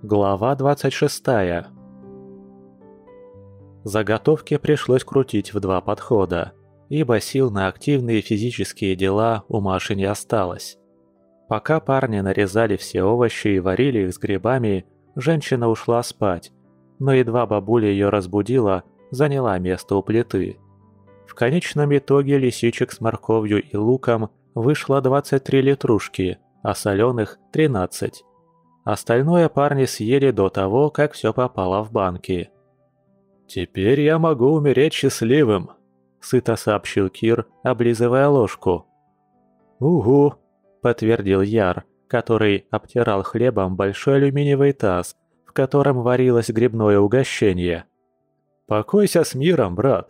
Глава 26. Заготовки пришлось крутить в 2 подхода, ибо сил на активные физические дела у Маши не осталось. Пока парни нарезали все овощи и варили их с грибами, женщина ушла спать, но едва бабуля ее разбудила, заняла место у плиты. В конечном итоге лисичек с морковью и луком вышло 23 литрушки, а соленых – 13. Остальное парни съели до того, как все попало в банки. «Теперь я могу умереть счастливым», – сыто сообщил Кир, облизывая ложку. «Угу», – подтвердил Яр, который обтирал хлебом большой алюминиевый таз, в котором варилось грибное угощение. «Покойся с миром, брат».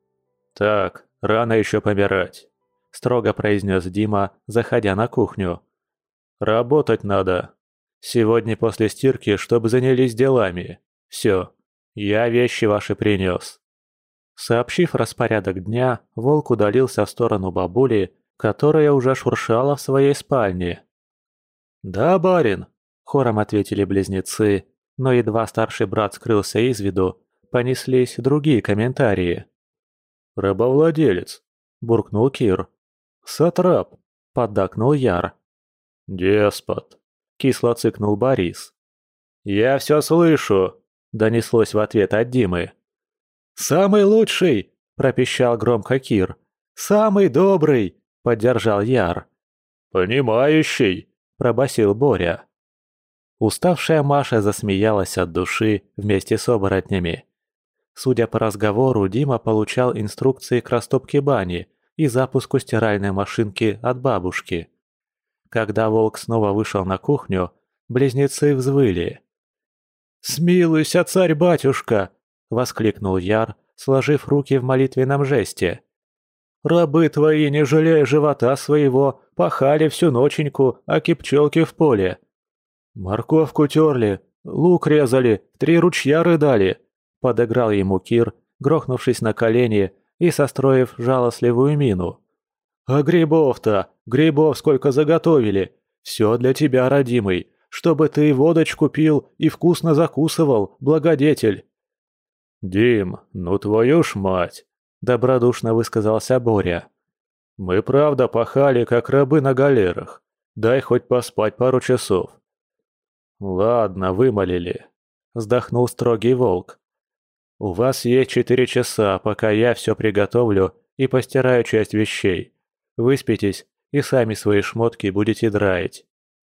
«Так, рано еще помирать», – строго произнес Дима, заходя на кухню. «Работать надо. Сегодня после стирки, чтобы занялись делами. Все, я вещи ваши принес». Сообщив распорядок дня, волк удалился в сторону бабули, которая уже шуршала в своей спальне. «Да, барин», — хором ответили близнецы, но едва старший брат скрылся из виду, понеслись другие комментарии. «Рабовладелец», — буркнул Кир. «Сатрап», — поддакнул Яр. «Деспот», — кисло цыкнул Борис. «Я все слышу», — донеслось в ответ от Димы. «Самый лучший», — пропищал громко Кир. «Самый добрый», — поддержал Яр. «Понимающий», — пробасил Боря. Уставшая Маша засмеялась от души вместе с оборотнями. Судя по разговору, Дима получал инструкции к растопке бани и запуску стиральной машинки от бабушки. Когда волк снова вышел на кухню, близнецы взвыли. «Смилуйся, царь-батюшка!» — воскликнул Яр, сложив руки в молитвенном жесте. «Рабы твои, не жалея живота своего, пахали всю ноченьку, аки пчелки в поле. Морковку терли, лук резали, 3 ручья рыдали», — подыграл ему Кир, грохнувшись на колени и состроив жалостливую мину. «А грибов-то, грибов сколько заготовили! Все для тебя, родимый, чтобы ты водочку пил и вкусно закусывал, благодетель!» «Дим, ну твою ж мать!» – добродушно высказался Боря. «Мы правда пахали, как рабы на галерах. Дай хоть поспать пару часов». «Ладно, вымолили», – вздохнул строгий волк. «У вас есть 4 часа, пока я все приготовлю и постираю часть вещей. Выспитесь и сами свои шмотки будете драить».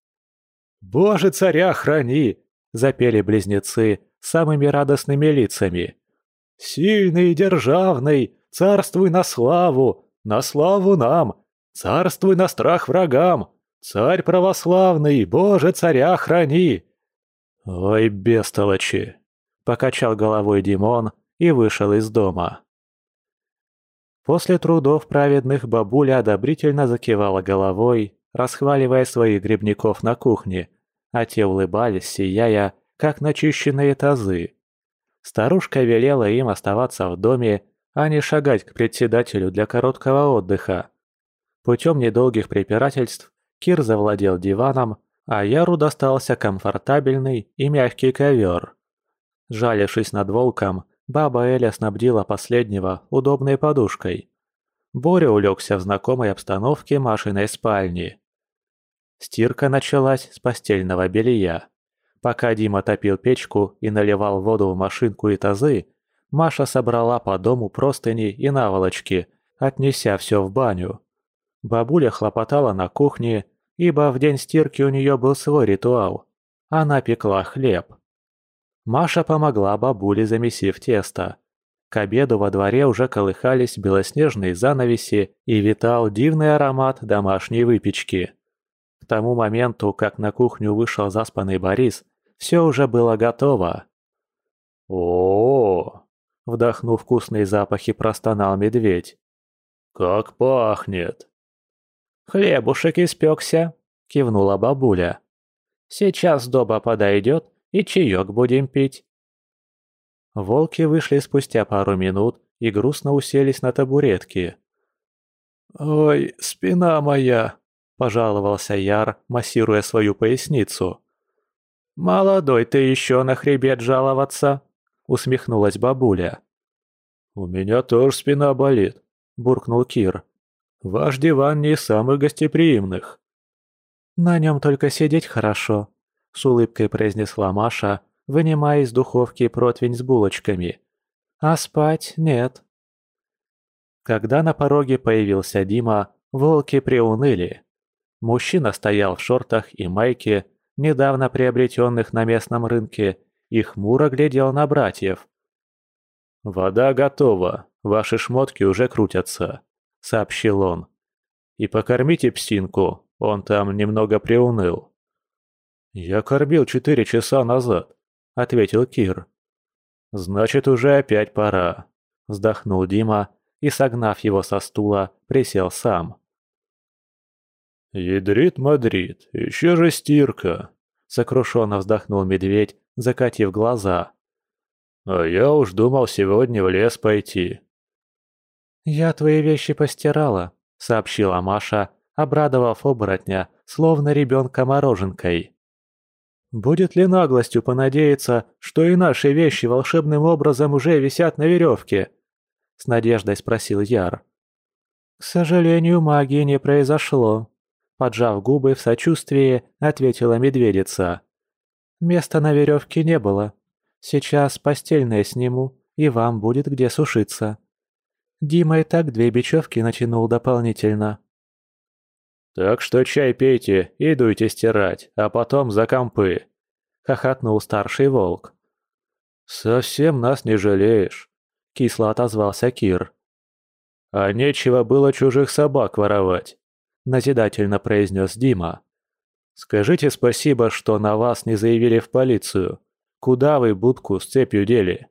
«Боже, царя храни!» – запели близнецы самыми радостными лицами. «Сильный и державный, царствуй на славу нам, царствуй на страх врагам, царь православный, Боже, царя храни!» «Ой, бестолочи!» – покачал головой Димон и вышел из дома. После трудов праведных бабуля одобрительно закивала головой, расхваливая своих грибников на кухне, а те улыбались, сияя, как начищенные тазы. Старушка велела им оставаться в доме, а не шагать к председателю для короткого отдыха. Путем недолгих препирательств Кир завладел диваном, а Яру достался комфортабельный и мягкий ковер. Жалившись над волком, баба Эля снабдила последнего удобной подушкой. Боря улегся в знакомой обстановке Машиной спальни. Стирка началась с постельного белья. Пока Дима топил печку и наливал воду в машинку и тазы, Маша собрала по дому простыни и наволочки, отнеся все в баню. Бабуля хлопотала на кухне, ибо в день стирки у нее был свой ритуал. Она пекла хлеб. Маша помогла бабуле, замесив тесто. К обеду во дворе уже колыхались белоснежные занавеси и витал дивный аромат домашней выпечки. К тому моменту, как на кухню вышел заспанный Борис, все уже было готово. «О-о-о!» – вдохнув вкусные запахи, простонал медведь. «Как пахнет!» «Хлебушек испекся!» – кивнула бабуля. «Сейчас Доба подойдет, и чаек будем пить». Волки вышли спустя пару минут и грустно уселись на табуретки. «Ой, спина моя!» – пожаловался Яр, массируя свою поясницу. «Молодой ты еще на хребет жаловаться!» — усмехнулась бабуля. «У меня тоже спина болит», — буркнул Кир. «Ваш диван не из самых гостеприимных». «На нем только сидеть хорошо», — с улыбкой произнесла Маша, вынимая из духовки противень с булочками. «А спать нет». Когда на пороге появился Дима, волки приуныли. Мужчина стоял в шортах и майке, недавно приобретенных на местном рынке, и хмуро глядел на братьев. «Вода готова, ваши шмотки уже крутятся», — сообщил он. «И покормите псинку, он там немного приуныл». «Я кормил 4 часа назад», — ответил Кир. «Значит, уже опять пора», — вздохнул Дима и, согнав его со стула, присел сам. «Ядрит-мадрит, еще же стирка!» — сокрушенно вздохнул медведь, закатив глаза. «А я уж думал сегодня в лес пойти». «Я твои вещи постирала», — сообщила Маша, обрадовав оборотня, словно ребенка мороженкой. «Будет ли наглостью понадеяться, что и наши вещи волшебным образом уже висят на веревке?» — с надеждой спросил Яр. «К сожалению, магии не произошло», — поджав губы в сочувствии, ответила медведица. «Места на веревке не было. Сейчас постельное сниму, и вам будет где сушиться. Дима и так 2 бечевки натянул дополнительно». «Так что чай пейте и дуйте стирать, а потом за компы», — хохотнул старший волк. «Совсем нас не жалеешь», — кисло отозвался Кир. «А нечего было чужих собак воровать», — назидательно произнес Дима. «Скажите спасибо, что на вас не заявили в полицию. Куда вы будку с цепью дели?»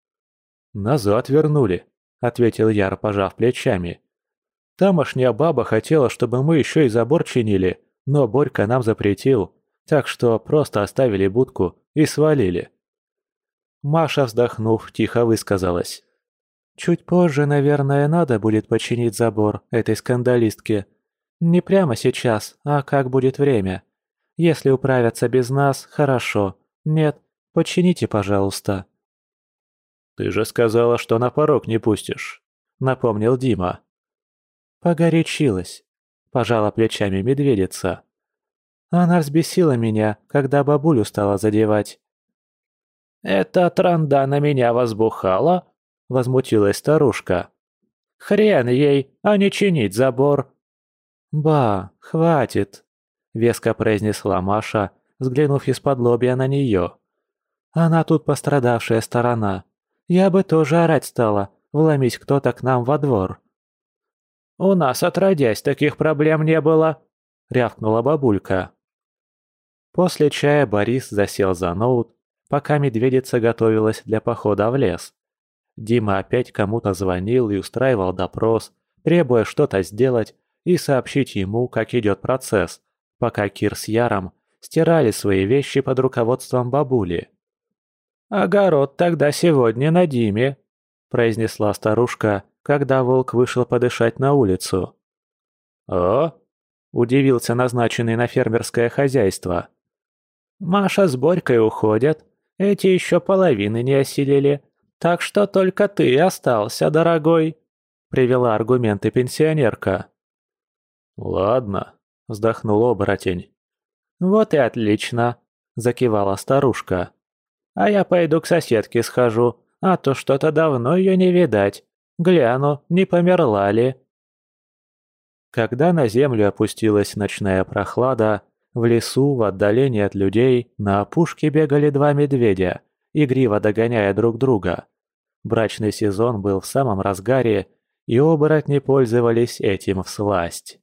«Назад вернули», — ответил Яр, пожав плечами. «Тамошняя баба хотела, чтобы мы еще и забор чинили, но Борька нам запретил, так что просто оставили будку и свалили». Маша, вздохнув, тихо высказалась. «Чуть позже, наверное, надо будет починить забор этой скандалистке. Не прямо сейчас, а как будет время. Если управятся без нас, хорошо. Нет, почините, пожалуйста». «Ты же сказала, что на порог не пустишь», — напомнил Дима. «Погорячилась», — пожала плечами медведица. «Она взбесила меня, когда бабулю стала задевать». «Эта транда на меня возбухала?» — возмутилась старушка. «Хрен ей, а не чинить забор!» «Ба, хватит!» — веско произнесла Маша, взглянув из-под лобья на нее. «Она тут пострадавшая сторона. Я бы тоже орать стала, вломись кто-то к нам во двор». «У нас, отродясь, таких проблем не было!» — рявкнула бабулька. После чая Борис засел за ноут, пока медведица готовилась для похода в лес. Дима опять кому-то звонил и устраивал допрос, требуя что-то сделать и сообщить ему, как идет процесс, пока Кир с Яром стирали свои вещи под руководством бабули. «Огород тогда сегодня на Диме», — произнесла старушка, когда волк вышел подышать на улицу. «О?» — удивился назначенный на фермерское хозяйство. «Маша с Борькой уходят, эти еще половины не осилили, так что только ты остался, дорогой», — привела аргументы пенсионерка. «Ладно», — вздохнул оборотень. «Вот и отлично», — закивала старушка. «А я пойду к соседке схожу, а то что-то давно ее не видать. Гляну, не померла ли». Когда на землю опустилась ночная прохлада, в лесу, в отдалении от людей, на опушке бегали 2 медведя, игриво догоняя друг друга. Брачный сезон был в самом разгаре, и оборотни пользовались этим всласть.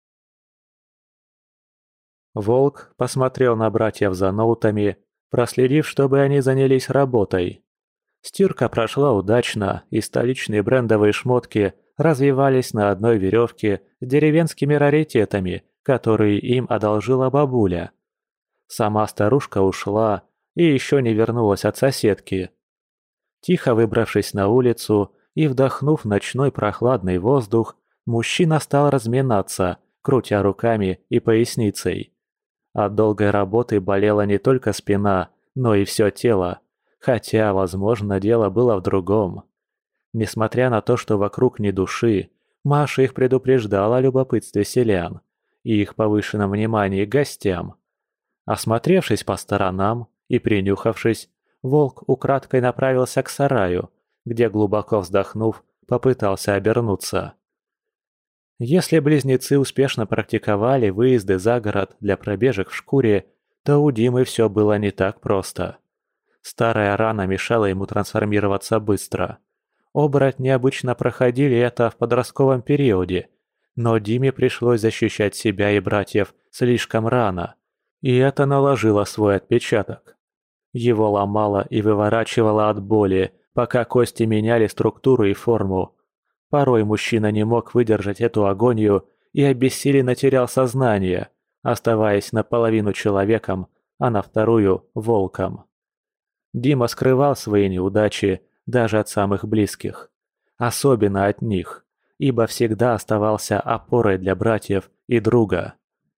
Волк посмотрел на братьев за ноутами, проследив, чтобы они занялись работой. Стирка прошла удачно, и столичные брендовые шмотки развивались на одной веревке с деревенскими раритетами, которые им одолжила бабуля. Сама старушка ушла и еще не вернулась от соседки. Тихо выбравшись на улицу и вдохнув ночной прохладный воздух, мужчина стал разминаться, крутя руками и поясницей. От долгой работы болела не только спина, но и все тело, хотя, возможно, дело было в другом. Несмотря на то, что вокруг ни души, Маша их предупреждала о любопытстве селян и их повышенном внимании к гостям. Осмотревшись по сторонам и принюхавшись, волк украдкой направился к сараю, где, глубоко вздохнув, попытался обернуться. Если близнецы успешно практиковали выезды за город для пробежек в шкуре, то у Димы все было не так просто. Старая рана мешала ему трансформироваться быстро. Оборотни обычно проходили это в подростковом периоде, но Диме пришлось защищать себя и братьев слишком рано, и это наложило свой отпечаток. Его ломало и выворачивало от боли, пока кости меняли структуру и форму. Порой мужчина не мог выдержать эту агонию и обессиленно терял сознание, оставаясь наполовину человеком, а на вторую – волком. Дима скрывал свои неудачи даже от самых близких, особенно от них, ибо всегда оставался опорой для братьев и друга.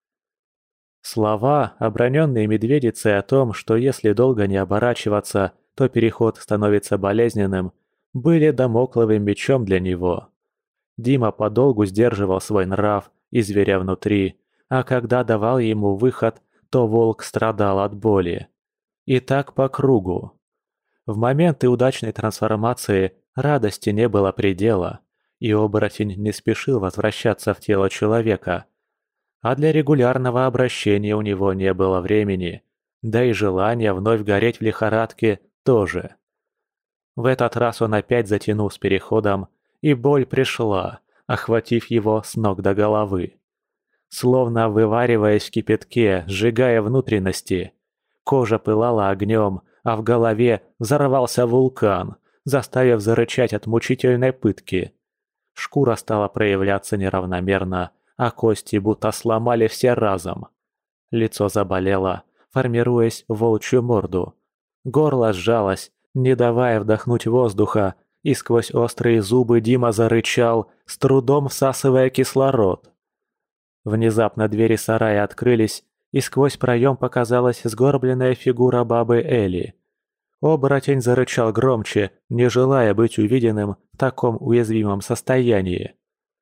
Слова, оброненные медведицей о том, что если долго не оборачиваться, то переход становится болезненным, были дамокловым мечом для него. Дима подолгу сдерживал свой нрав и зверя внутри, а когда давал ему выход, то волк страдал от боли. И так по кругу. В моменты удачной трансформации радости не было предела, и оборотень не спешил возвращаться в тело человека. А для регулярного обращения у него не было времени, да и желания вновь гореть в лихорадке тоже. В этот раз он опять затянул с переходом, и боль пришла, охватив его с ног до головы. Словно вывариваясь в кипятке, сжигая внутренности. Кожа пылала огнем, а в голове взорвался вулкан, заставив зарычать от мучительной пытки. Шкура стала проявляться неравномерно, а кости будто сломали все разом. Лицо заболело, формируясь в волчью морду. Горло сжалось, не давая вдохнуть воздуха, и сквозь острые зубы Дима зарычал, с трудом всасывая кислород. Внезапно двери сарая открылись, и сквозь проем показалась сгорбленная фигура бабы Эли. Оборотень зарычал громче, не желая быть увиденным в таком уязвимом состоянии.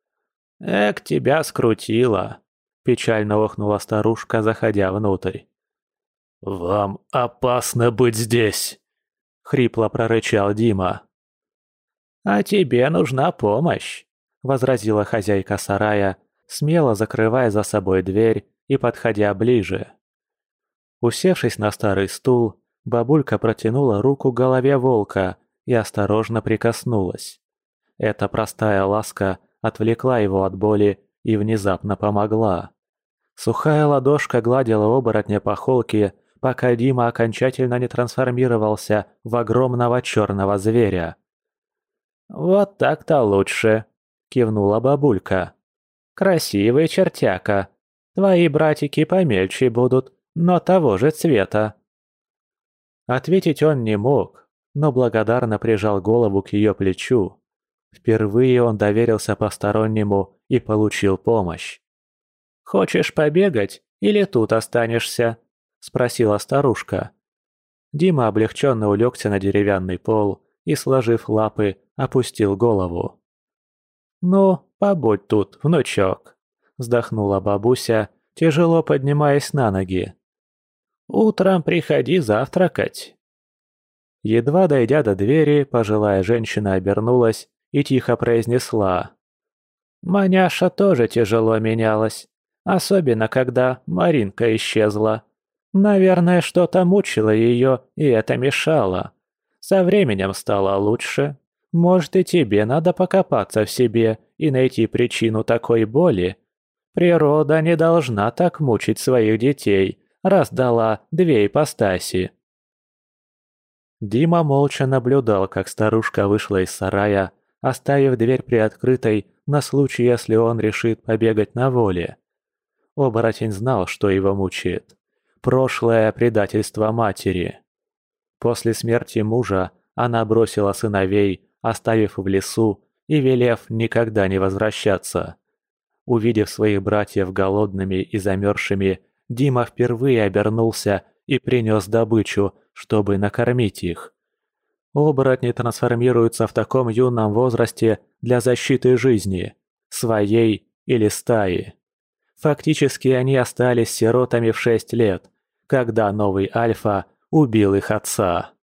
«Эк, тебя скрутило!» – печально охнула старушка, заходя внутрь. «Вам опасно быть здесь!» – хрипло прорычал Дима. «А тебе нужна помощь!» – возразила хозяйка сарая, смело закрывая за собой дверь и подходя ближе. Усевшись на старый стул, бабулька протянула руку к голове волка и осторожно прикоснулась. Эта простая ласка отвлекла его от боли и внезапно помогла. Сухая ладошка гладила оборотня по холке, пока Дима окончательно не трансформировался в огромного черного зверя. «Вот так-то лучше», — кивнула бабулька. «Красивый чертяка. Твои братики помельче будут, но того же цвета». Ответить он не мог, но благодарно прижал голову к ее плечу. Впервые он доверился постороннему и получил помощь. «Хочешь побегать или тут останешься?» – спросила старушка. Дима облегченно улегся на деревянный пол и, сложив лапы, опустил голову. «Ну, побудь тут, внучок», – вздохнула бабуся, тяжело поднимаясь на ноги. «Утром приходи завтракать». Едва дойдя до двери, пожилая женщина обернулась и тихо произнесла. «Маняша тоже тяжело менялась, особенно когда Маринка исчезла. Наверное, что-то мучило ее, и это мешало. Со временем стало лучше. Может, и тебе надо покопаться в себе и найти причину такой боли. Природа не должна так мучить своих детей, раз дала две ипостаси». Дима молча наблюдал, как старушка вышла из сарая, оставив дверь приоткрытой на случай, если он решит побегать на воле. Оборотень знал, что его мучает. Прошлое предательство матери. После смерти мужа она бросила сыновей, оставив в лесу и велев никогда не возвращаться. Увидев своих братьев голодными и замерзшими, Дима впервые обернулся и принес добычу, чтобы накормить их. Оборотни трансформируются в таком юном возрасте для защиты жизни, своей или стаи. Фактически они остались сиротами в 6 лет, когда новый Альфа убил их отца.